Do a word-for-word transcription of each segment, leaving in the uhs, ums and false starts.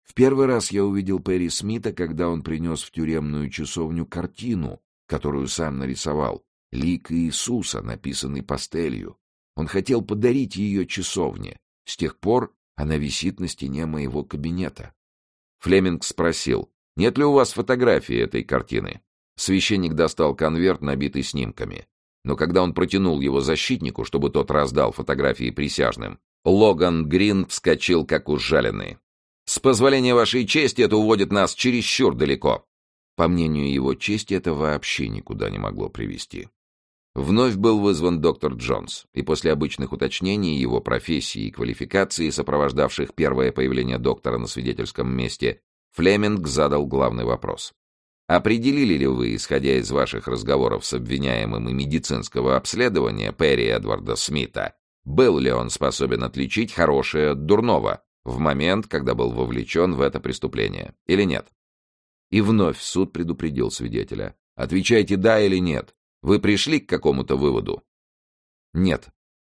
В первый раз я увидел Перри Смита, когда он принес в тюремную часовню картину, которую сам нарисовал, лик Иисуса, написанный пастелью. Он хотел подарить ее часовне. С тех пор она висит на стене моего кабинета. Флеминг спросил, нет ли у вас фотографии этой картины? Священник достал конверт, набитый снимками. Но когда он протянул его защитнику, чтобы тот раздал фотографии присяжным, Логан Грин вскочил, как ужаленный. «С позволения вашей чести, это уводит нас чересчур далеко». По мнению его чести, это вообще никуда не могло привести. Вновь был вызван доктор Джонс, и после обычных уточнений его профессии и квалификации, сопровождавших первое появление доктора на свидетельском месте, Флеминг задал главный вопрос. Определили ли вы, исходя из ваших разговоров с обвиняемым и медицинского обследования Перри Эдварда Смита, был ли он способен отличить хорошее от дурного в момент, когда был вовлечен в это преступление, или нет? И вновь суд предупредил свидетеля. Отвечайте «да» или «нет». Вы пришли к какому-то выводу? Нет.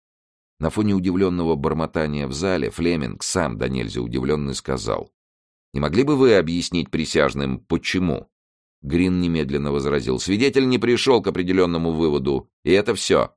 На фоне удивленного бормотания в зале Флеминг, сам до нельзя удивленный, сказал. Не могли бы вы объяснить присяжным, почему? Грин немедленно возразил. Свидетель не пришел к определенному выводу, и это все.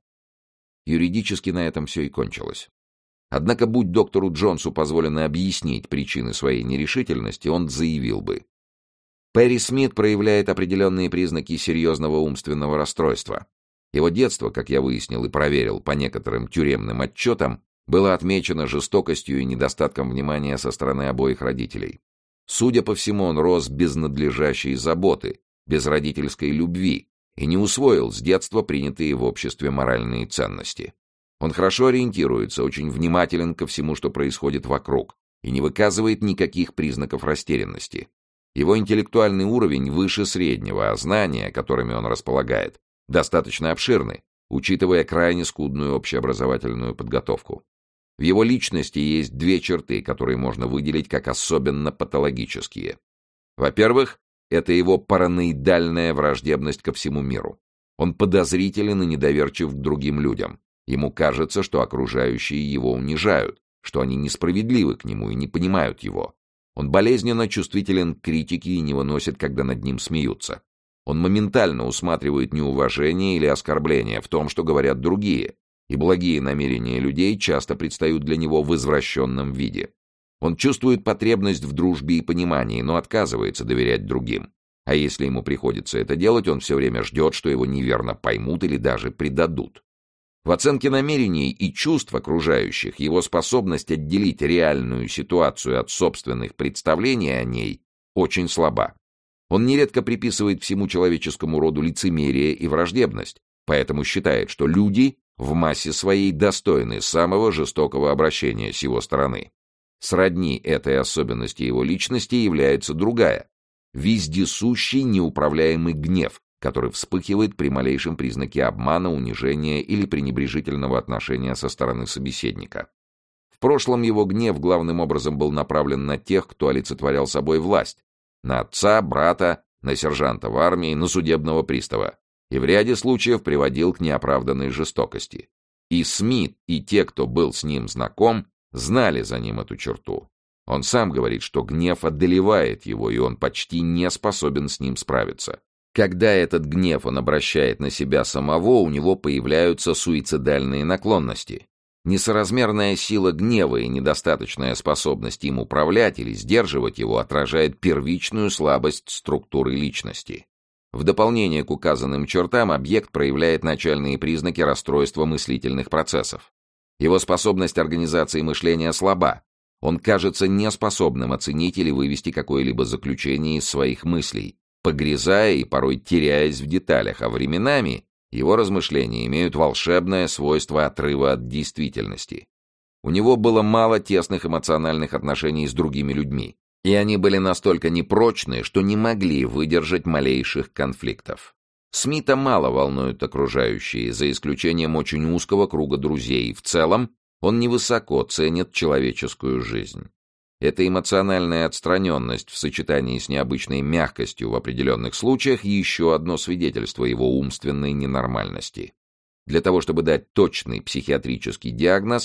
Юридически на этом все и кончилось. Однако, будь доктору Джонсу позволено объяснить причины своей нерешительности, он заявил бы. Перри Смит проявляет определенные признаки серьезного умственного расстройства. Его детство, как я выяснил и проверил по некоторым тюремным отчетам, было отмечено жестокостью и недостатком внимания со стороны обоих родителей. Судя по всему, он рос без надлежащей заботы, без родительской любви и не усвоил с детства принятые в обществе моральные ценности. Он хорошо ориентируется, очень внимателен ко всему, что происходит вокруг, и не выказывает никаких признаков растерянности. Его интеллектуальный уровень выше среднего, а знания, которыми он располагает, достаточно обширны, учитывая крайне скудную общеобразовательную подготовку. В его личности есть две черты, которые можно выделить как особенно патологические. Во-первых, это его параноидальная враждебность ко всему миру. Он подозрителен и недоверчив к другим людям. Ему кажется, что окружающие его унижают, что они несправедливы к нему и не понимают его. Он болезненно чувствителен к критике и не выносит, когда над ним смеются. Он моментально усматривает неуважение или оскорбление в том, что говорят другие, и благие намерения людей часто предстают для него в извращенном виде. Он чувствует потребность в дружбе и понимании, но отказывается доверять другим. А если ему приходится это делать, он все время ждет, что его неверно поймут или даже предадут. В оценке намерений и чувств окружающих его способность отделить реальную ситуацию от собственных представлений о ней очень слаба. Он нередко приписывает всему человеческому роду лицемерие и враждебность, поэтому считает, что люди в массе своей достойны самого жестокого обращения с его стороны. Сродни этой особенности его личности является другая – вездесущий неуправляемый гнев, который вспыхивает при малейшем признаке обмана, унижения или пренебрежительного отношения со стороны собеседника. В прошлом его гнев главным образом был направлен на тех, кто олицетворял собой власть, на отца, брата, на сержанта в армии, на судебного пристава, и в ряде случаев приводил к неоправданной жестокости. И Смит, и те, кто был с ним знаком, знали за ним эту черту. Он сам говорит, что гнев одолевает его, и он почти не способен с ним справиться. Когда этот гнев он обращает на себя самого, у него появляются суицидальные наклонности. Несоразмерная сила гнева и недостаточная способность им управлять или сдерживать его отражает первичную слабость структуры личности. В дополнение к указанным чертам объект проявляет начальные признаки расстройства мыслительных процессов. Его способность организации мышления слаба. Он кажется неспособным оценить или вывести какое-либо заключение из своих мыслей, погрязая и порой теряясь в деталях, а временами его размышления имеют волшебное свойство отрыва от действительности. У него было мало тесных эмоциональных отношений с другими людьми, и они были настолько непрочны, что не могли выдержать малейших конфликтов. Смита мало волнуют окружающие, за исключением очень узкого круга друзей, и в целом он невысоко ценит человеческую жизнь. Эта эмоциональная отстраненность в сочетании с необычной мягкостью в определенных случаях еще одно свидетельство его умственной ненормальности. Для того, чтобы дать точный психиатрический диагноз,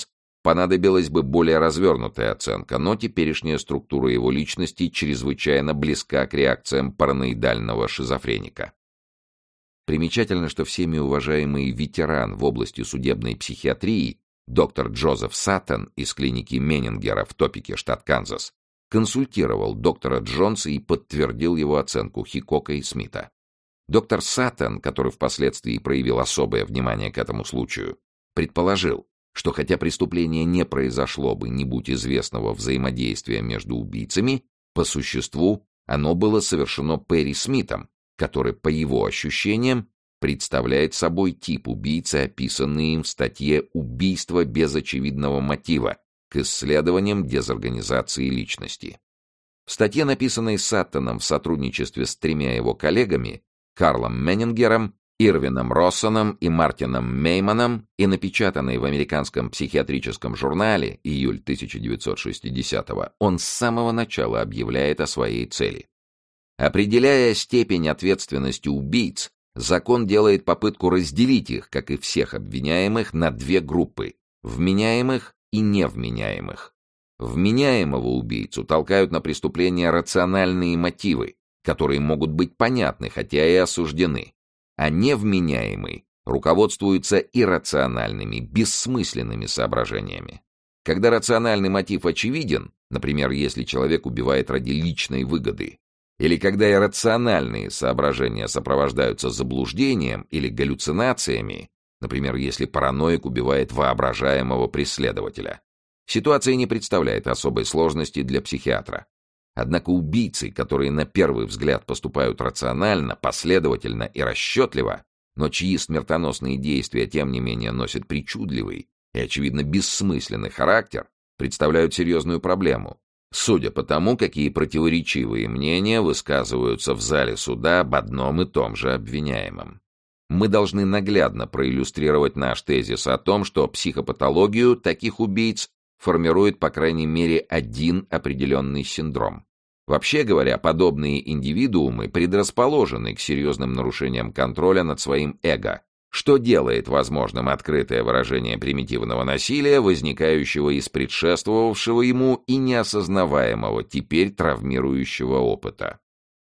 понадобилась бы более развернутая оценка, но теперешняя структура его личности чрезвычайно близка к реакциям параноидального шизофреника. Примечательно, что всеми уважаемый ветеран в области судебной психиатрии доктор Джозеф Саттон из клиники Меннингера в Топике, штат Канзас, консультировал доктора Джонса и подтвердил его оценку Хикока и Смита. Доктор Саттон, который впоследствии проявил особое внимание к этому случаю, предположил, что хотя преступление не произошло бы, не будь известного взаимодействия между убийцами, по существу оно было совершено Перри Смитом, который, по его ощущениям, представляет собой тип убийцы, описанный им в статье «Убийство без очевидного мотива» к исследованиям дезорганизации личности. В статье, написанной Саттоном в сотрудничестве с тремя его коллегами, Карлом Меннингером, Ирвином Россоном и Мартином Мейманом, и напечатанной в американском психиатрическом журнале июль тысяча девятьсот шестидесятого, он с самого начала объявляет о своей цели. Определяя степень ответственности убийц, закон делает попытку разделить их, как и всех обвиняемых, на две группы – вменяемых и невменяемых. Вменяемого убийцу толкают на преступление рациональные мотивы, которые могут быть понятны, хотя и осуждены. А невменяемый руководствуется иррациональными, бессмысленными соображениями. Когда рациональный мотив очевиден, например, если человек убивает ради личной выгоды, или когда иррациональные соображения сопровождаются заблуждением или галлюцинациями, например, если параноик убивает воображаемого преследователя, ситуация не представляет особой сложности для психиатра. Однако убийцы, которые на первый взгляд поступают рационально, последовательно и расчетливо, но чьи смертоносные действия, тем не менее, носят причудливый и, очевидно, бессмысленный характер, представляют серьезную проблему, судя по тому, какие противоречивые мнения высказываются в зале суда об одном и том же обвиняемом. Мы должны наглядно проиллюстрировать наш тезис о том, что психопатологию таких убийц формирует, по крайней мере, один определенный синдром. Вообще говоря, подобные индивидуумы предрасположены к серьезным нарушениям контроля над своим эго, что делает возможным открытое выражение примитивного насилия, возникающего из предшествовавшего ему и неосознаваемого теперь травмирующего опыта.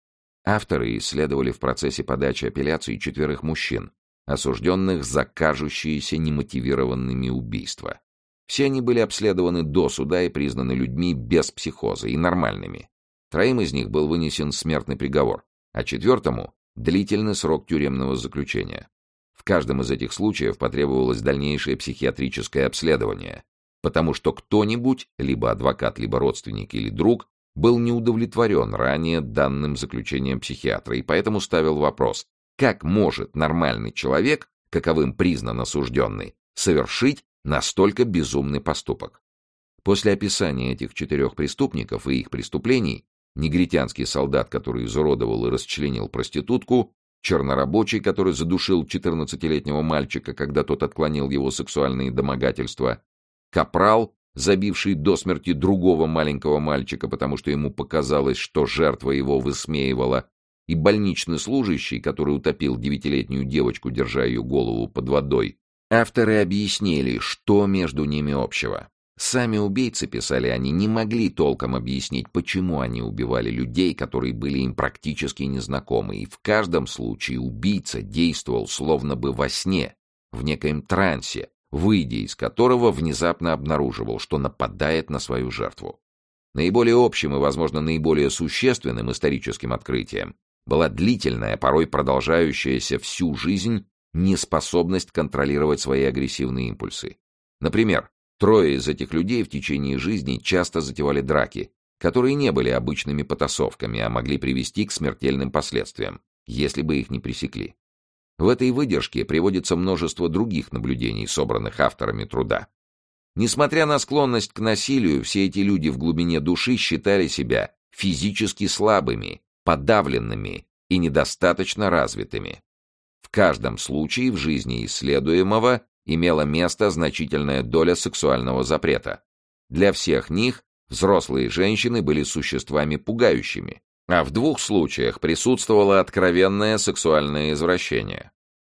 Авторы исследовали в процессе подачи апелляции четверых мужчин, осужденных за кажущиеся немотивированными убийства. Все они были обследованы до суда и признаны людьми без психоза и нормальными. Троим из них был вынесен смертный приговор, а четвертому – длительный срок тюремного заключения. В каждом из этих случаев потребовалось дальнейшее психиатрическое обследование, потому что кто-нибудь, либо адвокат, либо родственник или друг, был не удовлетворен ранее данным заключением психиатра и поэтому ставил вопрос, как может нормальный человек, каковым признан осужденный, совершить настолько безумный поступок. После описания этих четырех преступников и их преступлений, негритянский солдат, который изуродовал и расчленил проститутку, чернорабочий, который задушил четырнадцатилетнего мальчика, когда тот отклонил его сексуальные домогательства, капрал, забивший до смерти другого маленького мальчика, потому что ему показалось, что жертва его высмеивала, и больничный служащий, который утопил девятилетнюю девочку, держа ее голову под водой, авторы объяснили, что между ними общего. Сами убийцы, писали они, не могли толком объяснить, почему они убивали людей, которые были им практически незнакомы, и в каждом случае убийца действовал словно бы во сне, в некоем трансе, выйдя из которого внезапно обнаруживал, что нападает на свою жертву. Наиболее общим и, возможно, наиболее существенным историческим открытием была длительная, порой продолжающаяся всю жизнь, неспособность контролировать свои агрессивные импульсы. Например, трое из этих людей в течение жизни часто затевали драки, которые не были обычными потасовками, а могли привести к смертельным последствиям, если бы их не пресекли. В этой выдержке приводится множество других наблюдений, собранных авторами труда. Несмотря на склонность к насилию, все эти люди в глубине души считали себя физически слабыми, подавленными и недостаточно развитыми. В каждом случае в жизни исследуемого имела место значительная доля сексуального запрета. Для всех них взрослые женщины были существами пугающими, а в двух случаях присутствовало откровенное сексуальное извращение. К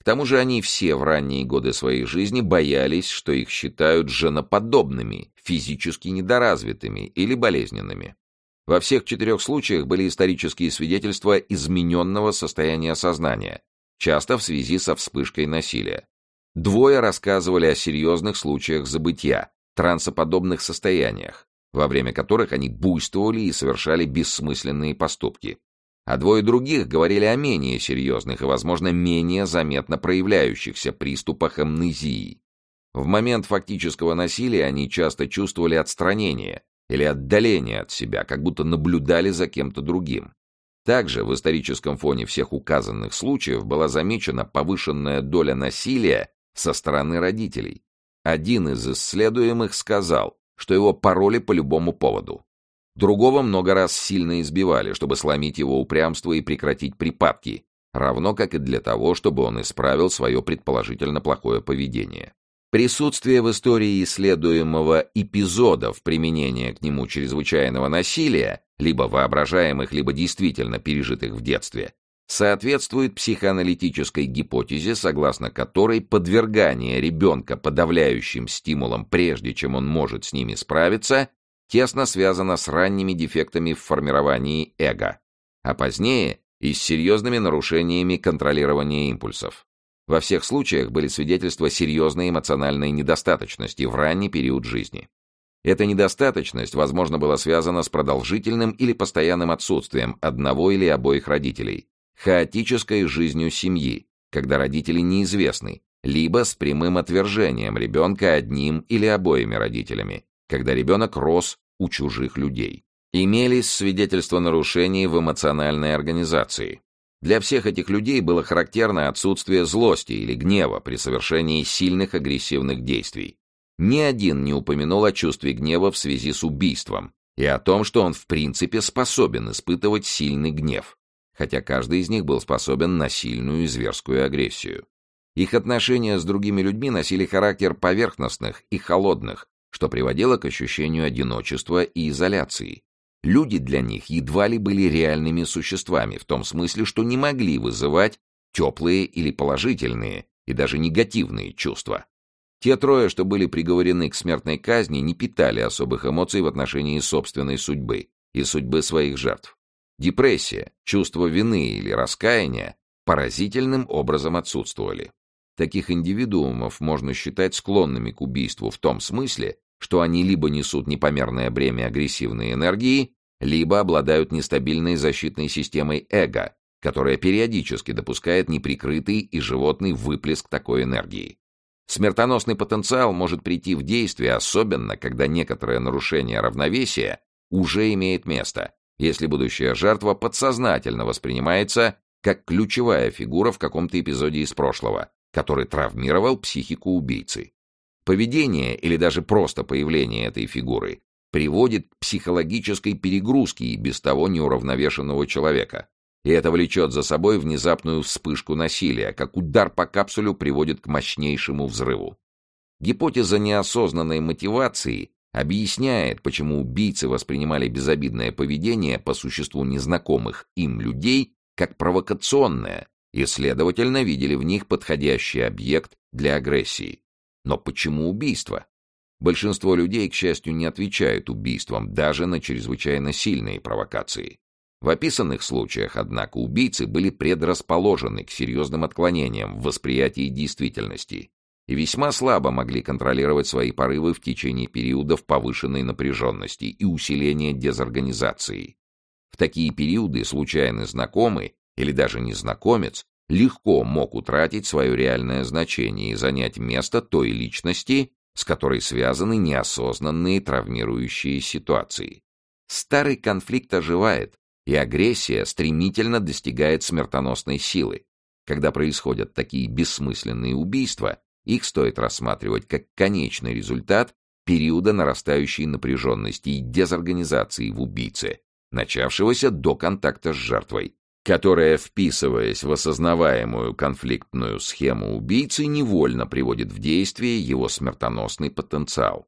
тому же они все в ранние годы своей жизни боялись, что их считают женоподобными, физически недоразвитыми или болезненными. Во всех четырех случаях были исторические свидетельства измененного состояния сознания, часто в связи со вспышкой насилия. Двое рассказывали о серьезных случаях забытья, трансоподобных состояниях, во время которых они буйствовали и совершали бессмысленные поступки. А двое других говорили о менее серьезных и, возможно, менее заметно проявляющихся приступах амнезии. В момент фактического насилия они часто чувствовали отстранение или отдаление от себя, как будто наблюдали за кем-то другим. Также в историческом фоне всех указанных случаев была замечена повышенная доля насилия со стороны родителей. Один из исследуемых сказал, что его пороли по любому поводу. Другого много раз сильно избивали, чтобы сломить его упрямство и прекратить припадки, равно как и для того, чтобы он исправил свое предположительно плохое поведение. Присутствие в истории исследуемого эпизодов применения к нему чрезвычайного насилия, либо воображаемых, либо действительно пережитых в детстве, соответствует психоаналитической гипотезе, согласно которой подвергание ребенка подавляющим стимулам, прежде чем он может с ними справиться, тесно связано с ранними дефектами в формировании эго, а позднее и с серьезными нарушениями контролирования импульсов. Во всех случаях были свидетельства серьезной эмоциональной недостаточности в ранний период жизни. Эта недостаточность, возможно, была связана с продолжительным или постоянным отсутствием одного или обоих родителей, хаотической жизнью семьи, когда родители неизвестны, либо с прямым отвержением ребенка одним или обоими родителями, когда ребенок рос у чужих людей. Имелись свидетельства нарушений в эмоциональной организации. Для всех этих людей было характерно отсутствие злости или гнева при совершении сильных агрессивных действий. Ни один не упомянул о чувстве гнева в связи с убийством и о том, что он в принципе способен испытывать сильный гнев, хотя каждый из них был способен на сильную и зверскую агрессию. Их отношения с другими людьми носили характер поверхностных и холодных, что приводило к ощущению одиночества и изоляции. Люди для них едва ли были реальными существами, в том смысле, что не могли вызывать теплые или положительные, и даже негативные чувства. Те трое, что были приговорены к смертной казни, не питали особых эмоций в отношении собственной судьбы и судьбы своих жертв. Депрессия, чувство вины или раскаяния поразительным образом отсутствовали. Таких индивидуумов можно считать склонными к убийству в том смысле, что они либо несут непомерное бремя агрессивной энергии, либо обладают нестабильной защитной системой эго, которая периодически допускает неприкрытый и животный выплеск такой энергии. Смертоносный потенциал может прийти в действие, особенно когда некоторое нарушение равновесия уже имеет место, если будущая жертва подсознательно воспринимается как ключевая фигура в каком-то эпизоде из прошлого, который травмировал психику убийцы. Поведение или даже просто появление этой фигуры приводит к психологической перегрузке и без того неуравновешенного человека, и это влечет за собой внезапную вспышку насилия, как удар по капсулю приводит к мощнейшему взрыву. Гипотеза неосознанной мотивации объясняет, почему убийцы воспринимали безобидное поведение по существу незнакомых им людей как провокационное и, следовательно, видели в них подходящий объект для агрессии. Но почему убийство? Большинство людей, к счастью, не отвечают убийством даже на чрезвычайно сильные провокации. В описанных случаях, однако, убийцы были предрасположены к серьезным отклонениям в восприятии действительности и весьма слабо могли контролировать свои порывы в течение периодов повышенной напряженности и усиления дезорганизации. В такие периоды случайный знакомый или даже незнакомец легко мог утратить свое реальное значение и занять место той личности, с которой связаны неосознанные травмирующие ситуации. Старый конфликт оживает, и агрессия стремительно достигает смертоносной силы. Когда происходят такие бессмысленные убийства, их стоит рассматривать как конечный результат периода нарастающей напряженности и дезорганизации в убийце, начавшегося до контакта с жертвой, которая, вписываясь в осознаваемую конфликтную схему убийцы, невольно приводит в действие его смертоносный потенциал.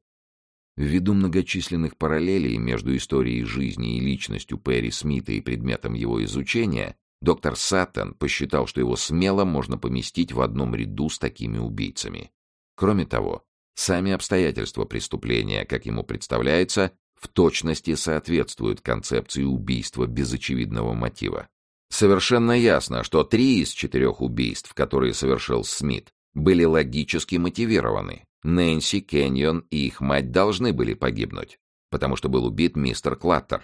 Ввиду многочисленных параллелей между историей жизни и личностью Перри Смита и предметом его изучения, Доктор Саттон посчитал, что его смело можно поместить в одном ряду с такими убийцами. Кроме того, сами обстоятельства преступления, как ему представляется, в точности соответствуют концепции убийства без очевидного мотива. Совершенно ясно, что три из четырех убийств, которые совершил Смит, были логически мотивированы. Нэнси, Кэньон и их мать должны были погибнуть, потому что был убит мистер Клаттер.